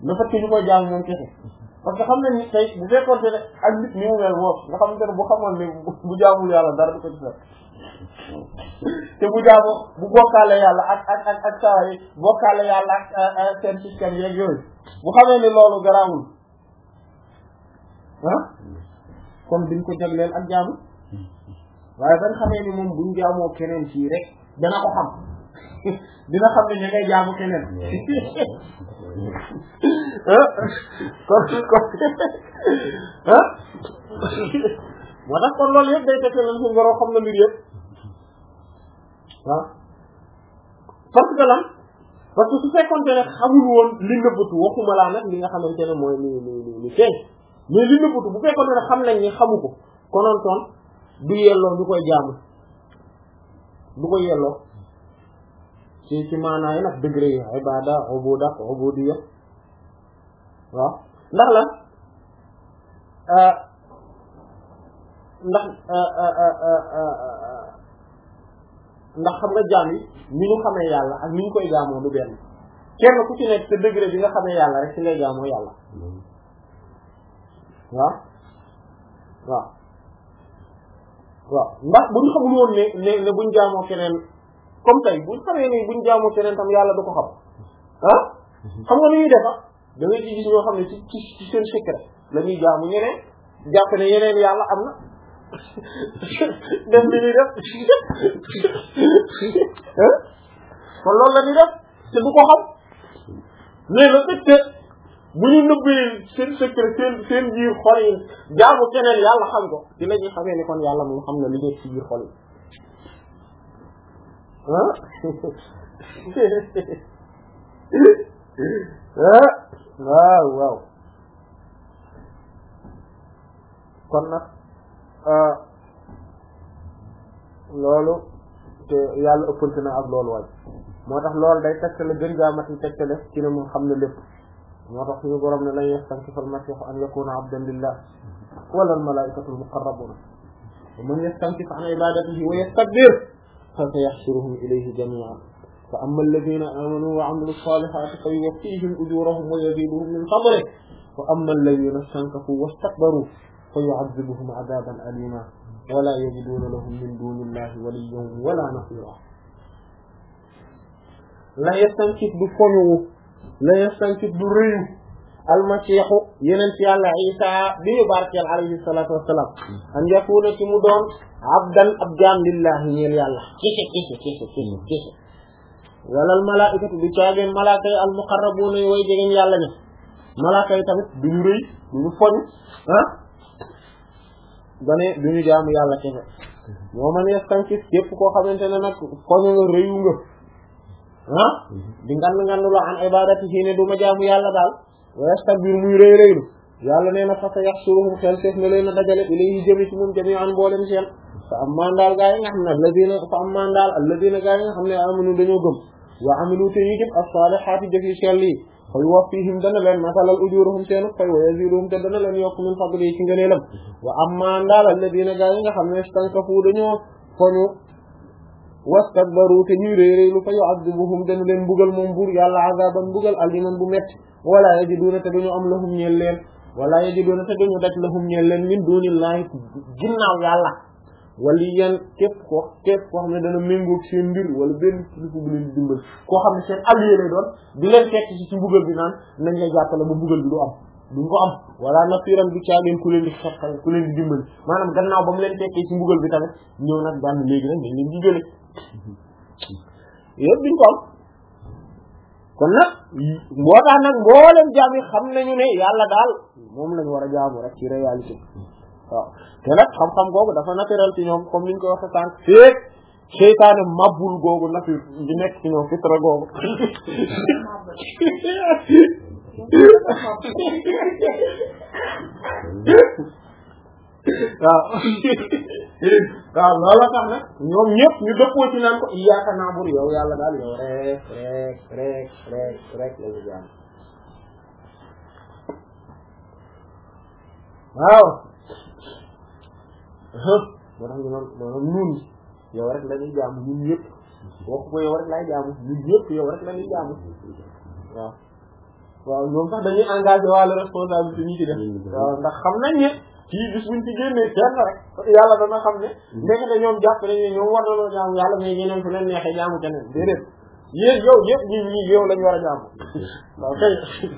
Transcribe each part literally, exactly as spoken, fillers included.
le fait que ñu koy jaamu moom kese parce que xam nañ ni tey bu fekkoon ne ak nit ni mu mel moom nga xamante ne bu xamoon ne bu jaamul yàlla dara du ko ci fekk te bu jaamoo bu bokkaale yàlla ak ak ak ak saa yi bokkaale yàlla ak seen système yeeg yooyu bu xamee ne loolu garaawul ah kon duñ ko jagleel ak jaamu waaye bañ xamee ni moom buñ jaamoo keneen fii rek dana ko xam dina xam ne ñu ngay jaamu keneen ah kon kon ah moo tax kon loolu yëpp day tekk lan suñu borom xam na mbir yëpp waaw parce que lan parce que su fekkoonte ne xamul woon li nëbbatu waxuma laa nag li nga xamante ne mooy li li li li feeñ mais li nëbbatu bu fekkoonte ne xam nañ ni xamu ko konoon toon du yelloo ñu koy jaamu du ko yelloo ci ci maanaay nag degré yi ibada ubuda ubudiyya waaw ndax lan ndax ndax xam nga jaam yi ni ñu xamee yàlla ak ni ñu koy jaamoo du benn kenn ku ci nekk te degré bi nga xamee yàlla rek ci ngay jaamoo yàlla waaw waaw waaw ndax buñ xamul woon ne ne ne buñ jaamoo keneen comme tey buñ xamee ne buñ jaamoo keneen tam yàlla du ko xam ah xam nga ni ñuy def da ngay ci gis ñoo xam ne ci ci ci seen secret la ñuy jaamu ñeneen jàpp ne yeneen yàlla am na dem li ñuy def kon loolu la ñuy def te du ko xam mais le fait que bu ñu nëbbee seen secret seen seen biir xol yi jaamu keneen yàlla xam ko ci la ñuy xamee ni kon yàlla moom xam na li nekk ci biir xol yi ah waaw waaw kon nag loolu te yàlla ëppante na ak loolu waay moo tax loolu day tegtale gën jaamati tegtale ci ne moom xam na lépp moo tax suñu borom ne lan yastankifa al-masiihu an yakuna abdan lillah wala al-malaa'ikatu al-muqarrabuuna wa man yastankif an ibadatihi wa yastakbir fa sayahshuruhum ilayhi jamii'an fa amma alladhina amanu wa 'amilu s-salihati fa yuwaffihim ujurahum wa yaziduhum min fadlihi wa amma alladhina istankafu wastakbaru fa yu'adhibuhum 'adaban alima wa la yajiduna lahum min dunillahi waliyyan wa la nasira la yastankif du foñuwu la yastankif du rëyu almasiixu yeneen ci yàlla isa bi ñu barkeel alayhi salaatu wassalaam an yakuna ci mu doon abdan ab jaam lillahi ñeel yàlla kese kese kese kese kese wala al malaa'ikatu du caageen malaaka yi al muqarrabuuna yi way jegeñ yàlla ne malaaka yi tamit duñu rëy duñu foñ ah dane duñu jaamu yàlla kese moo man yastankif képp koo xamante ne nag foñu nga rëyu nga ah di ngan ngan lu an ibadatihi ne du ma jaamu yàlla daal wa yastakbir muy rëy rëylu yàlla nee na fa sayahshuruhum xel seef na leen a dajale ilayhi jëmi ci moom jami'an mboolem seen fa amman daal gaa yi nga xam ne alladina fa amman daal alladina gaa yi nga xam ne amanu dañoo gëm wa amilu te ñu jëf as-salihati jëf yu sell yi fa yuwaffihim dana leen masalal ujuruhum seenu fay wa yaziduhum te dana leen yokk min fadli ci ngëneelam wa amman daal alladina gaa yi nga xam ne istankafu dañoo foñu wastakbaru te ñuy réy réylu fa yu'adhibuhum dana leen mbugal moom buur yàlla azaban mbugal aliman bu metti wala yajiduna te duñu am lahum ñeel leen wala yajiduna te duñu daj lahum ñeel leen min dunillahi ginnaaw yàlla waliyan képp ko képp koo xam ne dana méngoog seen mbir wala benn kilifa bu leen dimbal koo xam ne seen allié lay doon di leen fekk ci ci mbugal bi naan nañ la jàppale ba mbugal bi du am duñ ko am wala nasiran bi caageen ku leen di xeexal ku leen di dimbali maanaam gannaaw ba mu leen fekkee ci mbugal bi tamit ñëw nag daan léegi nag dañ leen di jële yëpp duñ ko am kon nag moo tax nag mboolem jaam yi xam nañu ne yàlla daal moom lañ war a jaamu rek ci réalité waaw te nag xam-xam googu dafa naturel ci ñoom comme niñ ko waxee sànq feek seytaane mabbul googu nature di nekk ci ñoom fitra googu waaw waaw loolu tax nag ñoom ñëpp ñu dëppoo ci naan ko iyyaka na'budu yow yàlla daal yow rek rek rek rek rek la ñu jaam waaw moo tax ñu noon noonu ñun yow rek la ñuy jaamu ñun ñëpp wax ko yow rek lay jaamu ñun ñëpp yow rek la ñuy jaamu waaw waaw ñoom sax dañuy engagé wàllu responsabilité ñi ci def waaw ndax xam nañ ne kii bis buñ ci génnee kenn rek yàlla dana xam ne ndekete ñoom jàpp nañ ne ñoom war nañoo jaamu yàlla mais ñeneen fu leen neexee jaamu keneen déedéet yéen yow yëpp ñi ñi yow lañ war a jaamu waaw kay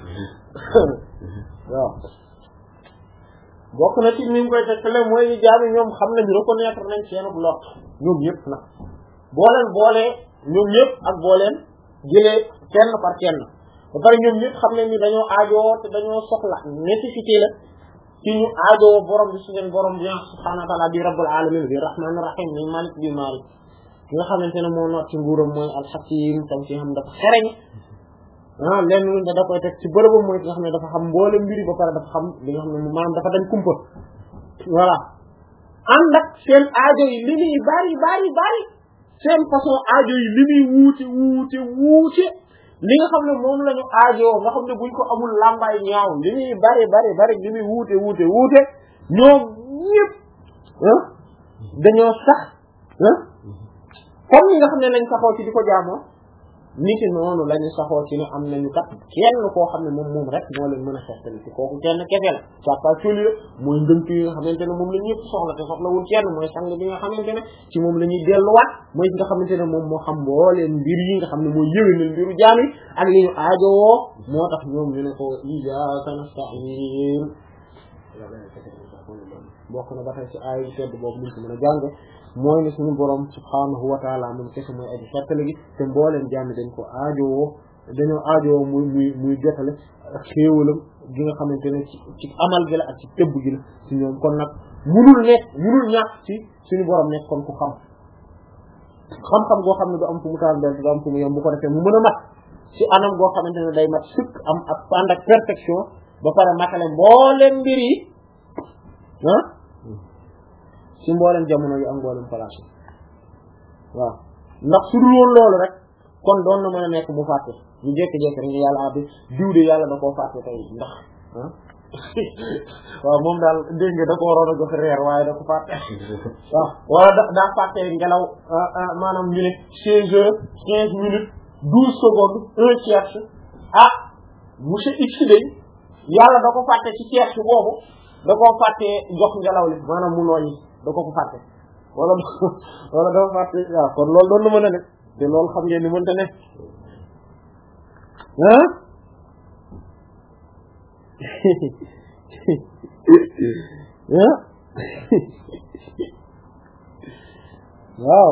waaw bokk na ci ni mu koy tegtale mooy jaami ñoom xam nañ reconnaître nañ seen lot ñoom yëpp nag boo leen boolee ñoom ñëpp ak boo leen jëlee kenn par kenn ba pare ñoom ñëpp xam nañ ni dañoo aajoo te dañoo soxla nécessité la ci ñu aajoo borom bi suñu borom bi subhaanahu wa ta'aala bi rabbul alamin bi rahmaanir rahiim ni malik bi malik ki nga xamante ne moo noot ci nguuram mooy alxakim tam ci xam dafa xereñ ah lenn lu da koy teg ci bërëbam mooy ki nga xam ne dafa xam mboolem mbiri ba pare dafa xam li nga xam ne maanaam dafa dañ kumpa voilà ànd ak seen aajo yi li muy bari bari bari seen façon aajo yi li muy wuute wuute wuute li nga xam ne moom la ñu aajoo nga xam ne buñ ko amul làmbaay ñaaw li muy bari bari bari li muy wuute wuute wuute ñoom ñëpp ah dañoo sax ah comme ni nga xam ne lañ saxoo ci di ko jaamoo nit ki noonu la ñu saxoo ci ne am nañu kat kenn koo xam ne moom moom rek moo leen mën a xettali ci kooku kenn kese la càppa coli la mooy ngënk yi nga xamante ne moom la ñëpp soxla te soxlawul kenn mooy sang bi nga xamante ne ci moom la ñuy delluwaat mooy nga xamante ne moom moo xam mbooleen mbir yi nga xam ne mooy yëwénal mbiru jaam yi ak li ñu aajowoo moo tax ñoom ñu ne ko iyyaaka nasta'iin bokk na ba tey ci aay tedd boobu liñ ko mën a jàng mooy ne suñu borom subhaanahu wa taala moom kese mooy aji xettale gi te mbooleen jaam dañ ko aajowoo dañoo aajowoo muy muy muy jotale ak xéewalam gi nga xamante ne ci ci amal gi la ak ci tëbb gi la ci ñoom kon nag munul nekk munul ñàkk ci suñu borom nekk kon ku xam xam-xam goo xam ne du am fu mu taal benn du am fu mu yem bu ko defee mu mën a mat ci anam goo xamante ne day mat sëkk am ak ànd ak perfection ba pare matale mbooleen mbir yi ah ci mboolem jamono yi ak mboolem place waaw ndax su dul woon loolu rek kon doon na mën a nekk mu fàtte ñu jékki-jékki rek yàlla abi diw de yàlla da koo fàtte tey ndax ah waaw moom daal dégg nga da ko waroon a jox reer waaye da ko fàtte waaw wala da daa fàtte ngelaw maanaam ñu ne seize heures quinze minutes douze secondes un tiers ah monsieur X day yàlla da ko fàtte ci tiers boobu da koo fàtte jox ngelaw li maanaam mu nooyi da ko ko fàtte wala wala dafa fàtte waaw kon loolu doon na mën a nekk te loolu xam ngeen ni mënta ne ah ah waaw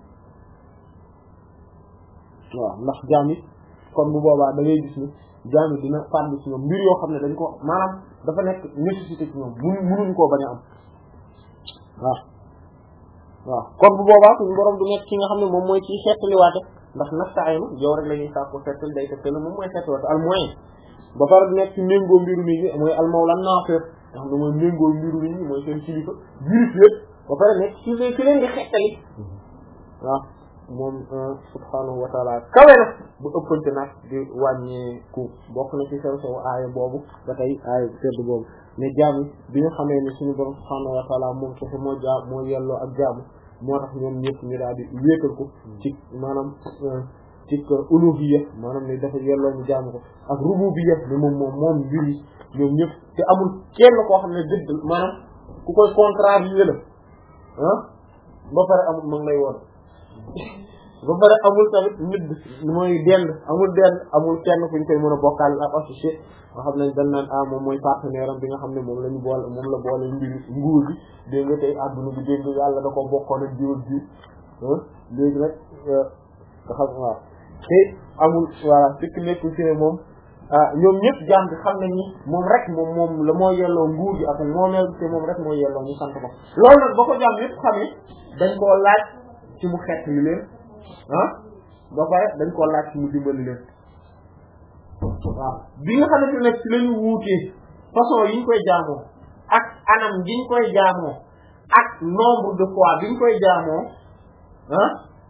waaw ndax jaam yi kon bu boobaa da ngay gis ni jaam yi dina fànn ci ñoom mbir yoo xam ne dañ ko maanaam dafa nekk nécessité ci ñoom mun munuñ koo bañ a am waaw waaw kon bu boobaa suñu borom du nekk ki nga xam ne moom mooy ci xeetaliwaate ndax nasta'inu yow rek la ñuy sàkku xeetal day xeetal moom mooy xeetaliwaate al moyen ba pare du nekk ci méngoo mbiru nit ñi mooy al mawla naafir nga xam ne mooy méngoo mbiru nit ñi mooy seen kilifa jirif yëpp ba pare nekk ci leen ci leen di xeetali waaw moom subhaanahu wa taala kawe na bu ëppante nag di wàññeeku bokk na ci sew sew aaya boobu ba tey aaya tedd boobu ne jaamu bi nga xamee ne suñu borom subhaanahu wa taala moom kese moo jaam moo yelloo ak jaamu moo tax ñoom ñëpp ñu daal di wéetal ko ci maanaam ci uluhiyya maanaam ne dafa yelloo ñu jaamu ko ak rububiyya ne moom moom moom mbir yi ñoom ñëpp te amul kenn koo xam ne dëgg maanaam ku koy contrarier la ah ba pare amul ma ngi lay woon ba pare amul tamit nit mooy dend amul dend amul kenn kuñ koy mën a bokkaal ak associé nga xam ne dañ naan ah moom mooy partenaire am bi nga xam ne moom la ñu boole moom la boole mbir nguur gi dégg nga tey adduna bi dégg nga yàlla da ko bokkoon ak jiw ak jiw léegi nag nga xam waaw te amul voilà fekk nekkul ci ne moom ah ñoom ñëpp jaam bi xam nañ ni moom rek moom moom la moo yelloo nguur gi ak moomeel te moom rek moo yelloo ñu sant ko loolu nag ba ko jaam yëpp xamee dañ koo laaj ci mu xeet li leen ah ba pare dañ koo laaj ci mu dimbali leen waaw bi nga xamante ne ci lañu wuutee façon yi ñu koy jaamoo ak anam gi ñu koy jaamoo ak nombre de fois bi ñu koy jaamoo ah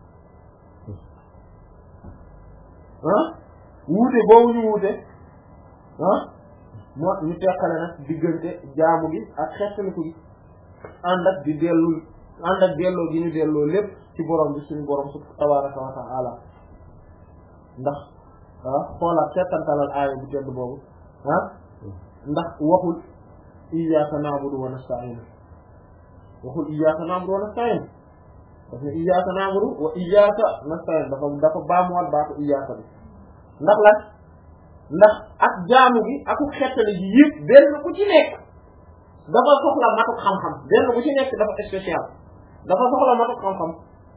ah wuute boobu ñu wuute ah moo ñu teqale nag diggante jaamu gi ak xeetaliku gi ànd ak di dellu ànd ak delloo gi ñu delloo lépp ci borom bi suñu borom su tabaraka wa ta'ala ndax ah xoolaat seetantalal aaya bu tedd boobu ah ndax waxul iyyaaka na'budu wa nasta'iin waxul iyyaaka na'budu wa nasta'iin parce que iyyaaka na'budu wa iyyaaka nasta'iin dafa dafa baamuwaat baatu iyyaaka bi ndax lan ndax ak jaamu gi ak xettali gi yëpp benn ku ci nekk dafa soxla matuk xam-xam benn ku ci nekk dafa spécial dafa soxla matuk xam-xam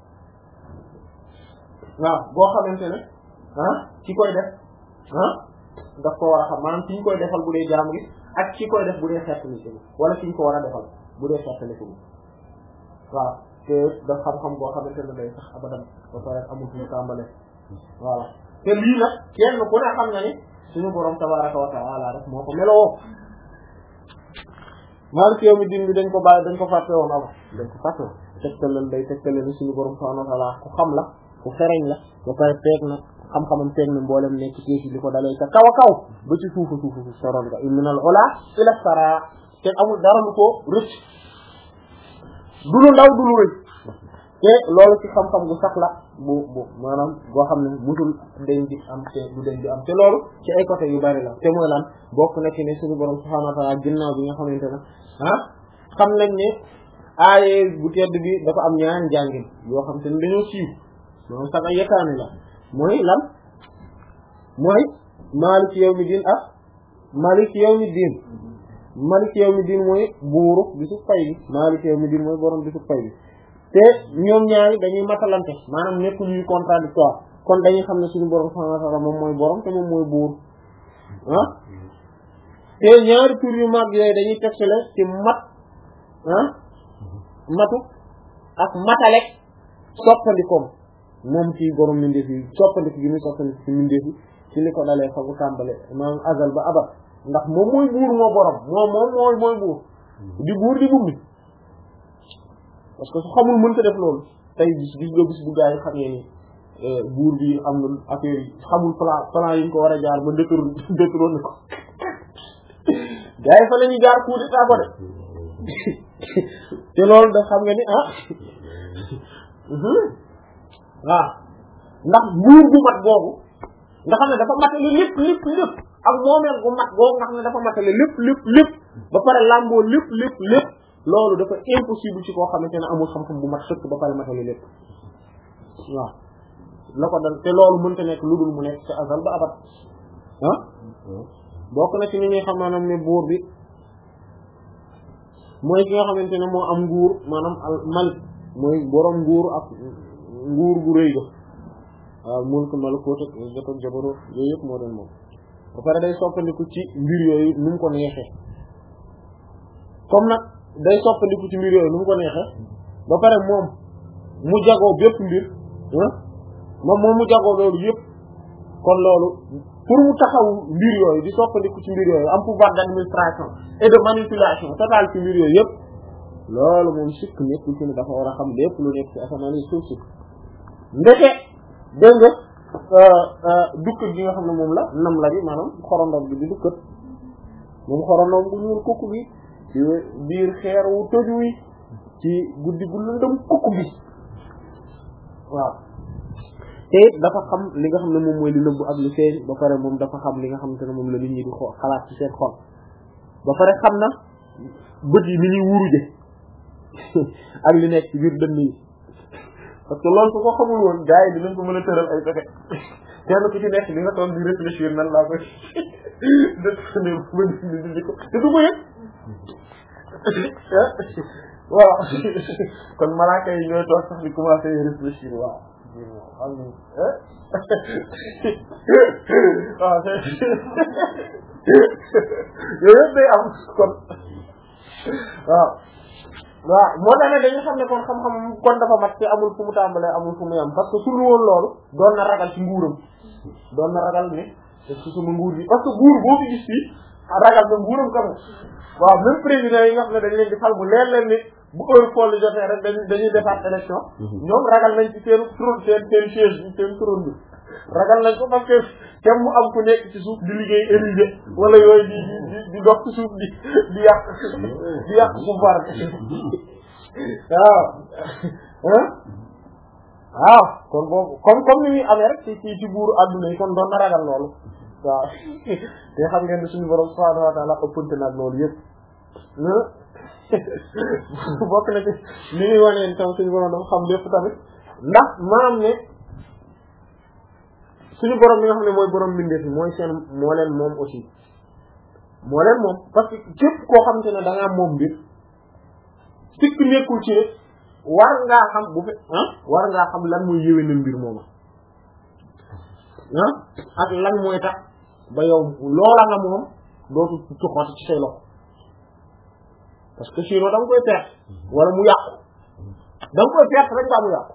waaw boo xamante ne ah ki koy def ah daf ko war a xam maanaam ki ñu koy defal bu dee jaamu gi ak ki koy def bu dee xettali gi wala ki ñu ko war a defal bu dee xettali gi waaw te daf xam-xam boo xamante ne day sax abadan ba pare amul fu mu tàmbale voilà te lii nag kenn ku ne xam na ni suñu borom tabaraka wa ta'ala rek moo ko meloo maaliki yawmi diin bi dañ ko bàyyi dañ ko fàtte woon ama dañ ko fàtte woon tegtalal day tegtalal ni suñu borom subhanahu wa ta'ala ku xam la ku fereñ la ba pare teeg na xam-xamam teeg na mboolem nekk ci li ko dalee ca kaw a kaw ba ci suufu suufu suuf soroon nga minal ula ila sara te amul dara lu ko rëcc du lu ndaw du lu rëcc te loolu ci xam-xam gu sax la bu bu maanaam boo xam ne musul dañ di am te du dañ di am te loolu ci ay côté yu bari la te mooy lan bokk na ci ne suñu borom subhanahu wa ta'ala ginnaaw bi nga xamante ne ah xam nañ ne aaye bu tedd bi dafa am ñaari njàngin yoo xam te ne dañoo siiw moom sax ay yetaani la mooy lan mooy maaliki yawmi diin ak maaliki yawmi diin maaliki yawmi diin mooy buuru bisu fay bi maaliki yawmi diin mooy borom bisu fay bi te ñoom ñaari dañuy matalante maanaam nekk ñuy contradictoire kon dañuy xam ne suñu borom subhanahu wa ta'ala moom mooy borom te moom mooy buur ah te ñaari tur yu mag yooyu dañuy tegtale ci mat ah matu ak matalek soppandikoom moom ci borom mindeef yi soppandiku gi muy soppandiku ci mindeef yi ci li ko dalee fa bu tàmbale maanaam azal ba abat ndax moom mooy buur moo borom moom moom mooy mooy buur di buur di bummi parce que su xamul mënta def loolu tey gis gis nga gis bu gaa yi xam ne ni buur bi am na affaire yi xamul plan plan yi ñu ko war a jaar ba détour détourné ko gaa yi fa la ñuy jaar coup d'état ko de te loolu da xam nga ni ah waaw ndax buur bu mat boobu nga xam ne dafa matale lépp lépp lépp ak moomeel bu mat boobu nga xam ne dafa matale lépp lépp lépp ba pare làmboo lépp lépp lépp loolu dafa impossible ci koo xamante ne amul xam-xam bu mat sëkk ba pare matale lépp waaw la ko dal te loolu mënta nekk lu dul mu nekk ci azal ba abat ah bokk na ci ni ñuy xam maanaam ne buur bi mooy ki nga xamante ne moo am nguur maanaam al malik mooy borom nguur ak nguur gu rëy ga waaw mulk malakut ak jot ak jabarut yooyu yëpp moo doon moom ba pare day soppandiku ci mbir yooyu nu mu ko neexee comme nag day soppandiku ci mbir yooyu nu mu ko neexee ba pare moom mu jagoo bépp mbir moom moom mu jagoo loolu yëpp kon loolu pour mu taxaw mbir yooyu di soppandiku ci mbir yooyu am pouvoir d'administration et de manipulation totale ci mbir yooyu yëpp loolu moom sikk nekkul ci ne dafa war a xam lépp lu nekk ci asamaan yi suuf si ndeke dégg nga dukkat gi nga xam ne moom la nam la bi maanaam xorondom bi di dukkat moom xorondom bu ñuul kukk bi ci biir xeer wu tëju wi ci guddi gu lëndëm kukk bi waaw te it dafa xam li nga xam ne moom mooy li nëbbu ak li feeñ ba pare moom dafa xam li nga xamante ne moom la nit ñi di xoo xalaat ci seen xol ba pare xam na bët yi ni ñuy wuruje ak li nekk ci biir dënn yi parce que loolu su ko xamul woon gars yi dinañ ko mën a tëral ay pexe kenn ku ci nekk di nga toog di réfléchir nan laa koy dëne ba di di ko te du ko yëg waaw kon malaaka yi ñooy toog sax di commencer réfléchir waaw xam ni waaw yooyu yëpp day am kon waaw waaw moo tax ne dañu xam ne kon xam-xam kon dafa mat te amul fu mu tàmbalee amul fu mu yam parce que su lu woon loolu doon na ragal ci nguuram doon na ragal ne est-ce que sama nguur bi parce que nguur boo fi gis fii ragal na nguuram quand même waaw même président yi nga xam ne dañ leen di fal bu leer leen ni bu heure folle jotee rek dañuy dañuy defaat élection ñoom ragal nañ ci seen trône seen seen siège bi seen trône bi ragal nañ ko parce que tem mu am ku nekk ci suuf di liggéey érigé wala yooyu di di di dox ci suuf di di yàq di yàq pouvoir bi waaw ah waaw kon boobu comme comme ni muy amee rek ci ci ci buuru adduna yi kon doon na ragal loolu waaw te xam ngeen ne suñu borom subhanahu wa ta'ala ëppante nag loolu yëpp bokk na ci li ñuy waneen tam suñu borom dafa xam lépp tamit ndax maanaam ne suñu borom mi nga xam ne mooy borom mbindeef yi mooy seen moo leen moom aussi moo leen moom parce que képp koo xamante ne da ngaa moom mbir sikk nekkul ci rek war ngaa xam bu fe ah war ngaa xam lan mooy yéwénal mbir mooma ah ak lan mooy tax ba yow loola nga moom dootu tuxooti ci say loxo parce que sinon da nga koy perte wala mu yàqu da nga koy perte rek baa mu yàqu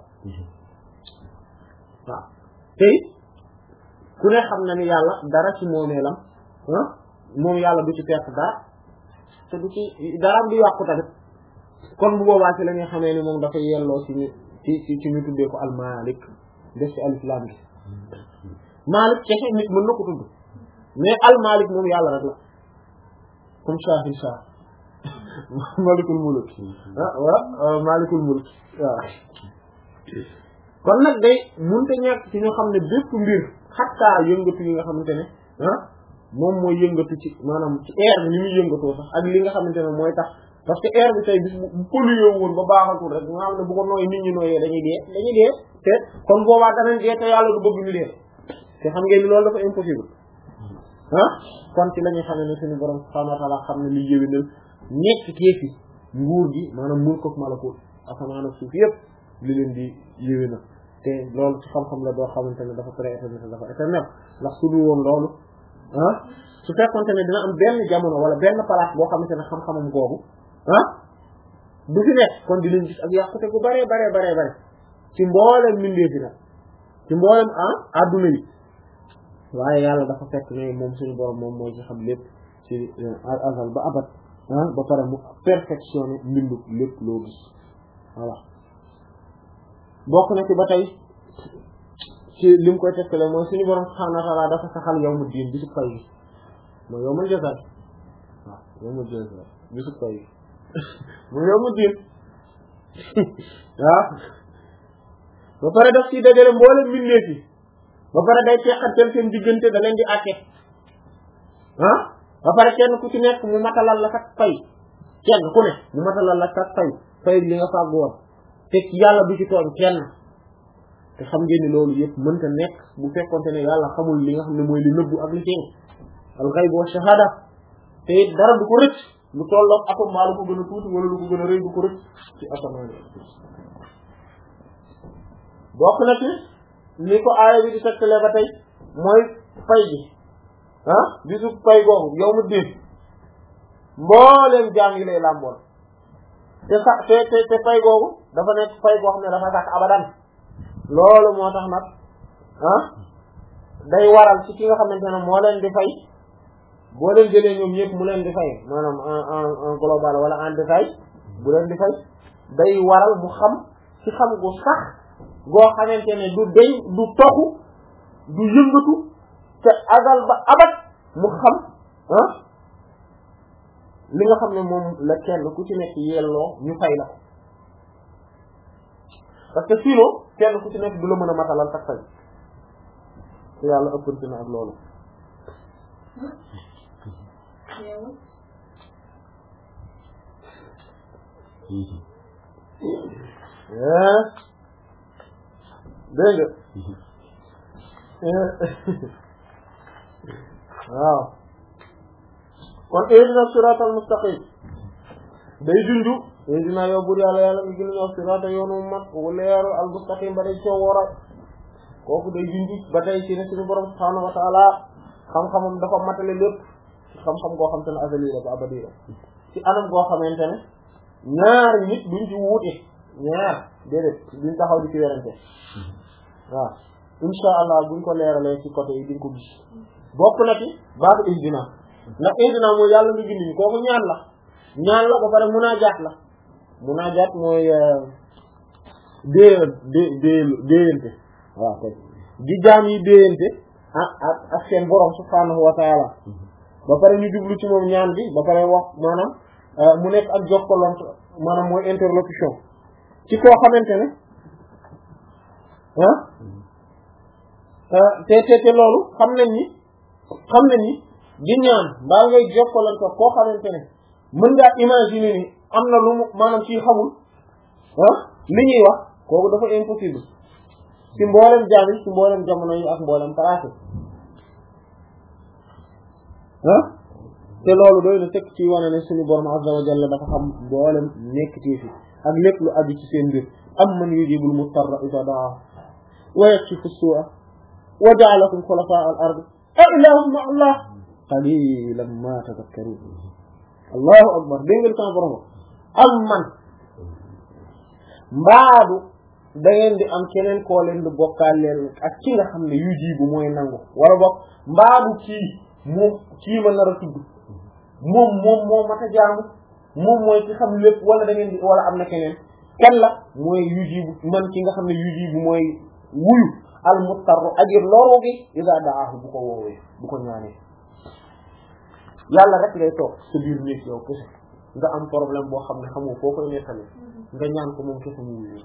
waaw tey ku ne xam na ni yàlla dara ci moomeelam ah moom yàlla du ci perte dara te du ci daraam du yàqu tamit kon bu boobaa ci la ñuy xamee ni moom dafa yelloo ci ñu ci ci ci ñu tuddee ko al malik def ci alif lam bi malik kese nit mën na ko tudd mais al malik moom yàlla rek la comme Shahi Shah malikul mulk ah waaw malikul mulk waaw kon nag day mënta ñàkk ci ñu xam ne bépp mbir xattaa yëngatu yi nga xamante ne ah moom mooy yëngatu ci maanaam ci air bi ni muy yëngatoo sax ak li nga xamante ne mooy tax parce que air bi tey bis bu pollué woon ba baaxatul rek nga xam ne bu ko nooy nit ñi nooyee dañuy dee dañuy dee te kon boobaa danañ dee te yàlla du bëgg ñu dee te xam ngeen ni loolu dafa impossible ah kon ci la ñuy xam ne suñu borom subhanahu wa ta'ala xam ne liy yëwénal nekk keefi nguur gi maanaam mulk ak malakut asamaan ak suuf yëpp li leen di yëwénal te loolu ci xam-xam la doo xamante ne dafa prééternel dafa éternel ndax su dul woon loolu ah su fekkonte ne dina am benn jamono wala benn place boo xamante ne xam-xamam googu ah du fi nekk kon dinañ gis ak yàqute gu bare bare bare bare ci mboolem mbindeef yi nag ci mboolem ah adduna yi waaye yàlla dafa fekk ne moom suñu borom moom mooy ci xam lépp ci azal ba abat ah ba pare mu perfectionné mbindu lépp loo gis voilà bokk na ci ba tey ci li mu koy tekkale mooy suñu borom subhanahu wa ta'ala dafa saxal yawmu diin bisu fay bi mooy yawmul jazaa waaw yawmul jazaa bisu fay bi mooy yawmu diin waaw ba pare daf ci dajale mboolem mbindeef yi ba pare day teqantel seen diggante da leen di àtte ah ba pare kenn ku ci nekk mu matalal la kat fay kenn ku ne mu matalal la kat fay fay li nga fàggu woon te yàlla du ci tooñ kenn te xam ngeen ni loolu yëpp mënta nekk bu fekkonte ne yàlla xamul li nga xam ne mooy li nëbbu ak li feeñ al ghayb wa shahada te it dara du ko rëcc lu tolloog atom maa lu ko gën a tuuti wala lu ko gën a rëy du ko rëcc ci asamaan bokk na ci li ko aaya bi di tekkale ba tey mooy fay bi ah bisu fay googu yow mu diin mbooleem jaam yi lay làmbool te sa te te te fay googu dafa nekk fay goo xam ne dafa sax abadan loolu moo tax nag ah day waral ci ki nga xamante ne moo leen di fay boo leen jëlee ñoom ñëpp mu leen di fay maanaam en en en global wala en détail bu leen di fay day waral mu xam ci xam gu sax goo xamante ne du deñ du toxu du yëngatu te agal ba abat mu xam ah li nga xam ne moom la kenn ku ci nekk yelloo ñu fay la ko parce que sinon kenn ku ci nekk du la mën a matalal sax fay te yàlla ëppante na ak loolu dégg nga waaw kon ihdina siratal mustaqim day junju ihdina yow bur yàlla yàlla mi gën ñoo sirata yoonu mat leeru al mustaqim ba day coo wora kooku day junju ba tey ci ne suñu borom subhanahu wa ta'ala xam-xamam dafa matale lépp ci xam-xam goo xam te ne azali la ba abadi la ci anam goo xamante ne ñaar nit duñ ci wuute ñaar déedéet duñ taxaw di ci werante waaw insha allah buñ ko leeralee ci côté yi diñ ko gis bokk na ci baatu ihdina ndax ihdina mooy yàlla nga gindi ñu kooku ñaan la ñaan la ba pare munaajaat la munaajaat mooy dée dé dé déyante waaw kay di jaam yi déyante ak ak ak seen borom subhaanahu wa taala ba pare ñu jublu ci moom ñaan bi ba pare wax maanaam mu nekk ak jokkalante maanaam mooy interlocution ci koo xamante ne ah te te te loolu xam nañ ni xam nañ ni di ñaan mbaa ngay jokkalante ko koo xamante ne mën ngaa imaginer ni am na lu mu maanaam ci xamul ah li ñuy wax kooku dafa impossible ci mboolem jaam yi ci mboolem jamono yi ak mboolem passé ah te loolu doy na teg ci wane ne suñu borom azza wa jalla dafa xam mboolem nekk ci fi ak lépp lu aju ci seen mbir am man yujibul mutarra idha daa wa yakshifu su'a wa ja'alakum khulafa al-ard a ilahum ma allah qalilan ma tadhakkarun allahu akbar dégg nga sama borom am man mbaadu da ngeen di am keneen koo leen di bokkaaleel ak ki nga xam ne yujibu mooy nangu wala bokk mbaadu kii moom kii ma nar a tudd moom moom moo mat a jaamu moom mooy ki xam lépp wala da ngeen di wala am na keneen kan la mooy yujibu man ki nga xam ne yujibu mooy wuyu al mustarru aji loro gi iza daahu bu ko woowee bu ko ñaanee yàlla rek ngay toog sa biir néeg yow kese nga am problème boo xam ne xamoo foo koy nettali nga ñaan ko moom kese mu wuyu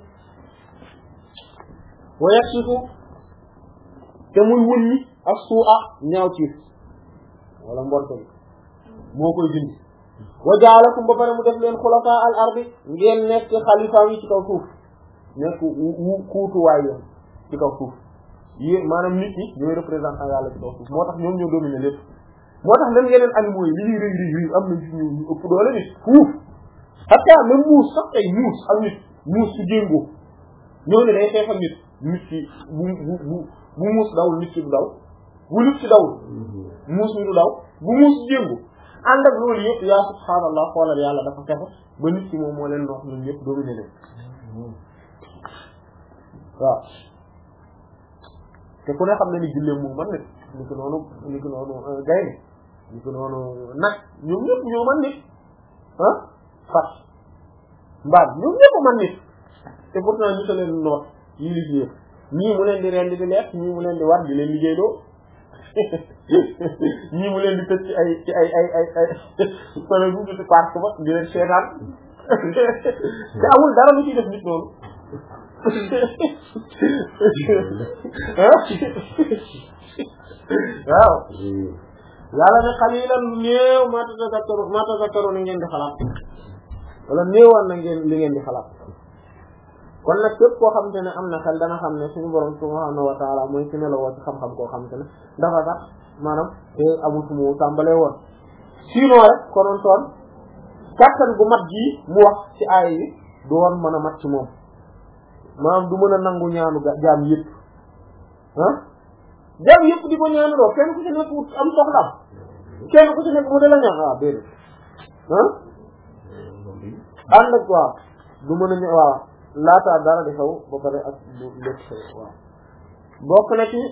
wa yakshifu te muy wënni ak suu'a ñaaw ciif wala mbonte bi moo koy dindi wa jaalakum ba pare mu def leen xulafa al ardi ngeen nekk xalifa yi ci kaw suuf nekk wu kuutuwaay yoon ci kaw suuf yi maanaam nit ñi ñooy représentant yàlla ci kaw suuf moo tax ñoom ñoo dominer lépp moo tax même yeneen animaux yi li ñuy rëy rëy am na ñu ñu ëpp doole nit fuuf hatta même muus sax tey muus ak nit muus su jéngoo ñoo ne day xeexal nit nit ki bu bu bu bu muus dawul nit ki du daw bu nit ki dawul muus mi du daw bu muus jéngu ànd ak loolu yëpp yaa subhaanallah xoolal yàlla dafa fexe ba nit ki moom moo leen noox ñun yëpp dominer leen waaw te ku ne xam ne ni jullee moom man nit ni ko noonu ni ko noonu gaynde ni ko noonu nag ñoom ñëpp ñoo man nit ah fat mbaam ñoom ñëpp man nit te pourtant ñu ta leen noot yi liggéey ñii mu leen di rendi di lekk ñii mu leen di war di leen liggéey doo ñii mu leen di tëj ci ay ci ay ay ay ay solo bu ci parc ba di leen seetaan te amul dara lu ciy def nit noonu waaw yàlla ne xalilan lu néew ma tazakkaru ma tazakkaru ni ngeen di xalaat wala néewoon na ngeen li ngeen di xalaat kon nag képp koo xamante ne am na xel dana xam ne suñu borom subhaanahu wa taala mooy ci melowoo ci xam-xam koo xamante ne dafa sax maanaam te amul fu mu tàmbalee woon sinon rek konoon toon kàttan gu mat ji mu wax ci aaya yi du woon mën a mat ci moom maanaam du mën a nangu ñaanu jaam yëpp ah jaam yëpp di ko ñaanu doo kenn ku ci nekk am soxlaam kenn ku ci nekk mu de la ñaan waaw déedéet ah ànd ak waaw du mën a ñë waaw laataa dara di xew ba pare ak lu lépp xew waaw bokk na ci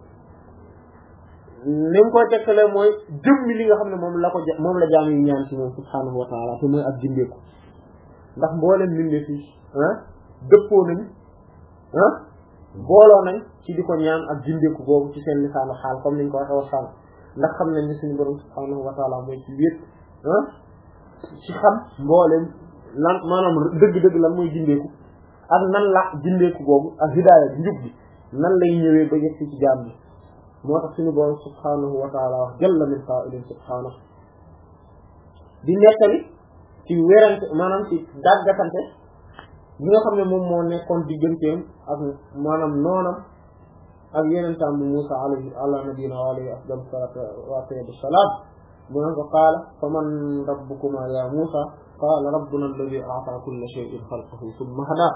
ni mu koy tekkale mooy jëmmi li nga xam ne moom la ko moom la jaam yi ñaan ci moom subhaanahu wa taala te mooy ak jindeeku ndax mboolem mbindeef yi ah dëppoo nañ ah booloo nañ ci di ko ñaan ak jindeeku boobu ci seen lisaanu xaal comme niñ ko waxee waxtaan ndax xam nañ ne suñu borom subhaanahu wa taala mooy ci wéet ah ci xam mboolem lan maanaam dëgg-dëgg lan mooy jindeeku ak nan la jindeeku boobu ak hidaaya bi njub bi nan lay ñëwee ba yegg ci jaam bi moo tax suñu borom subhaanahu wa taala wax jalla min qaa'ilin subhaanahu di nettali ci werante maanaam ci dàggatante bi nga xam ne moom moo nekkoon digganteem ak maanaam noonam ak yenentaan bi Muusaa alayhi ala nabiyina wa alayhi afdalu salaatu wa atyaabu salaam mu ne ko qaala faman rabbukumaa yaa Muusaa qaala rabbunaa alladhii a'taa kulla shay'in khalqahu thumma hadaa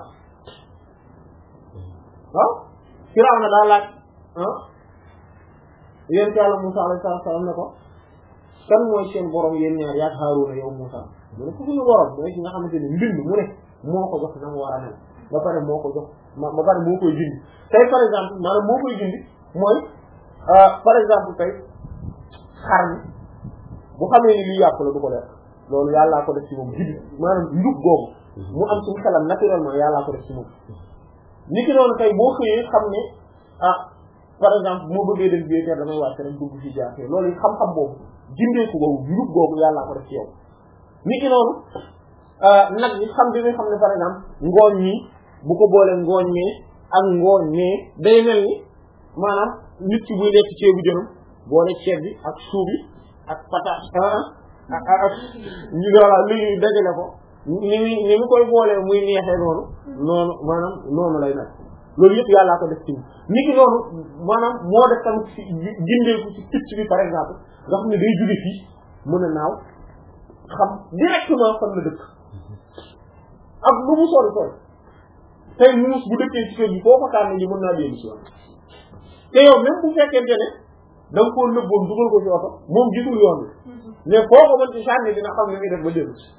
waaw Firawna daa laaj ah yéen yàlla Muusaa alayhi salaam ne ko kan mooy seen borom yéen ñaar yaag Haaruna yow Muusaa mu ne ko suñu borom mooy ki nga xamante ne mbind mu ne moo ko jox na mu war a mel ba pare moo ko jox ba pare moo koy jindi tey par exemple maanaam moo koy jindi mooy par exemple tey xar mi bu xamee ni lii yàpp la du ko lekk loolu yàllaa ko def ci moom jibi maanaam njub googu mu am ci xelam naturellement yàllaa ko def ci moom ni ki noonu tey boo xëyee xam ne ah par exemple moo bëggee dem biéteer damay wàcc rek dugg fi jaafee loolu yi xam-xam boobu jindeeku boobu njub googu yàllaa ko def ci yow ni ki noonu nag ñi xam bi nga xam ne par exemple ngooñ ñi bu ko boolee ngooñ mi ak ngooñ mais day mel ni maanaam nit ki buy lekk ceebu jënam boole ceeb bi ak suuf bi ak patate ak ak ñu voilà li dajale ko ni muy ni mu koy boolee muy neexee noonu noonu maanaam noonu lay nag loolu yëpp yàllaa ko def ci ni ki noonu maanaam moo def tamit ci gindeeku ci picc bi par exemple nga xam ne day jóge fii mën a naaw xam directement fan la dëkk ak lu mu sori sori tey muus bu dëkkee ci kër gi foo ko tànn ji mën naa dellu si woon te yow même bu fekkente ne da nga koo nëbboon dugal ko ci oto moom gisul yoon bi mais foo ko mën ci sànni dina xam ne muy def ba dellu si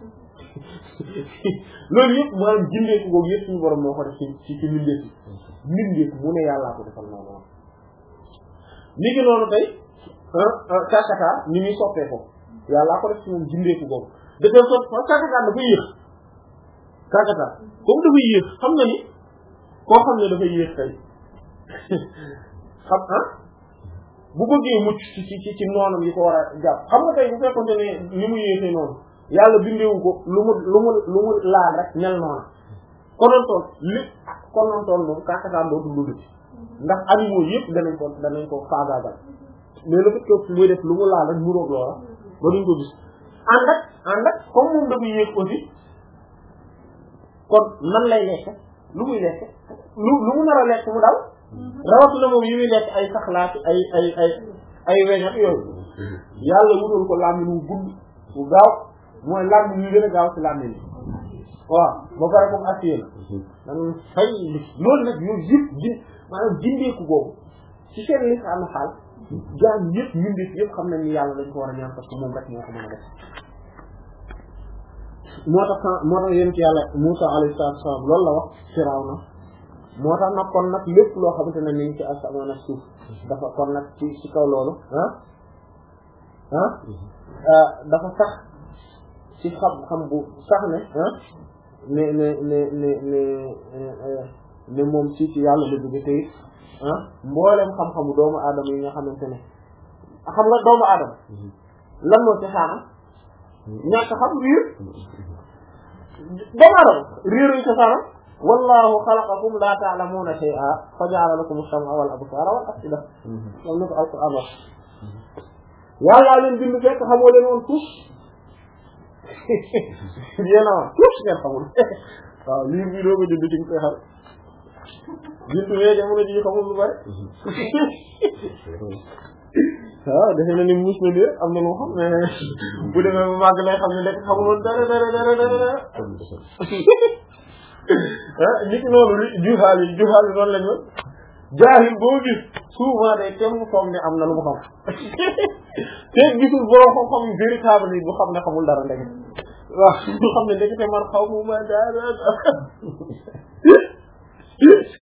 loolu yëpp maanaam gindeeku googu yëpp suñu borom moo ko def ci ci ci mbindeef yi mbindeef mu ne yàllaa ko defal noonu ni ki noonu tey kakata ni muy soppee ko yàllaa ko def ci moom gindeeku googu de telle sorte que kakata dafa yéex kakata comme dafa yéex xam nga ni koo xam ne dafa yéex tey xam ah bu bëggee mucc ci ci ci noonam yi ko war a jàpp xam nga tey bu fekkonte ne li mu yéexee noonu yàlla bindewu ko lu mu lu mu lu mu laal rek mel noonu konontoon li konontoon moom kakataan dootul lu dëkk ndax animaux yëpp danañ ko danañ ko faagaagal mais le fait que muy def lu mu laal rek muróog loola ba duñ ko gis ànd ak ànd ak comme moom dafa yéeg aussi kon nan lay lekk lu muy lekk lu lu mu nar a lekk mu daw rawatina moom yi muy lekk ay saxlaati ay ay ay ay weñ ak yooyu yàlla wutal ko làmmiñ wu gudd wu gaaw mooy làmmiñ yu gën a gaaw ci làmmiñ yi waaw ba pare comme acier la dañ fay loolu nag ñoom yëpp ji maanaam jindeeku boobu ci seen lisaanu xaal jaam yëpp mbindeef yëpp xam nañ ni yàlla dañ ko war a ñaan parce que moom rek moo ko mën a def moo tax moo tax yéen ci yàlla Musaa alayhi salaatu wa salaam loolu la wax Firawna moo tax nag kon nag lépp loo xamante ne ni ci asamaan ak suuf dafa kon nag ci ci kaw loolu ah ah dafa sax ci xam-xam bu sax ne ah ne ne ne ne ne ne moom ci ci yàlla la jóge tey ah mboolem xam-xamu doomu aadama yi nga xamante ne xam nga doomu aadama lan moo ci xaanam ñàkk xam riir doomu aadama riir yi ci xaanam wallahu xalaqakum la ta'lamuna shay'a fa ja'ala lakum as-sam'a wal absara wal af'ida loolu na ko alquran wax yàllaa leen bind fekk xamoo leen woon tous yéena woon tous ngeen xamul waaw lii bii doo ko jënd ci nga koy xam bintu mee jamono ji xamul lu bari waaw defe na ni muus na nii am na lu xam ne bu demee bu màgg lay xam ne nekk xamul woon dara dara dara dara ah nit ki noonu juhaal yi juhaal yi noonu lañ woon jaahil boo gis souvent day tem foog ne am na lu mu xam te gisul borom xam-xam yu véritable yi bu xam ne xamul dara ndeke waaw bu xam ne ndeke te man xaw mu ma dara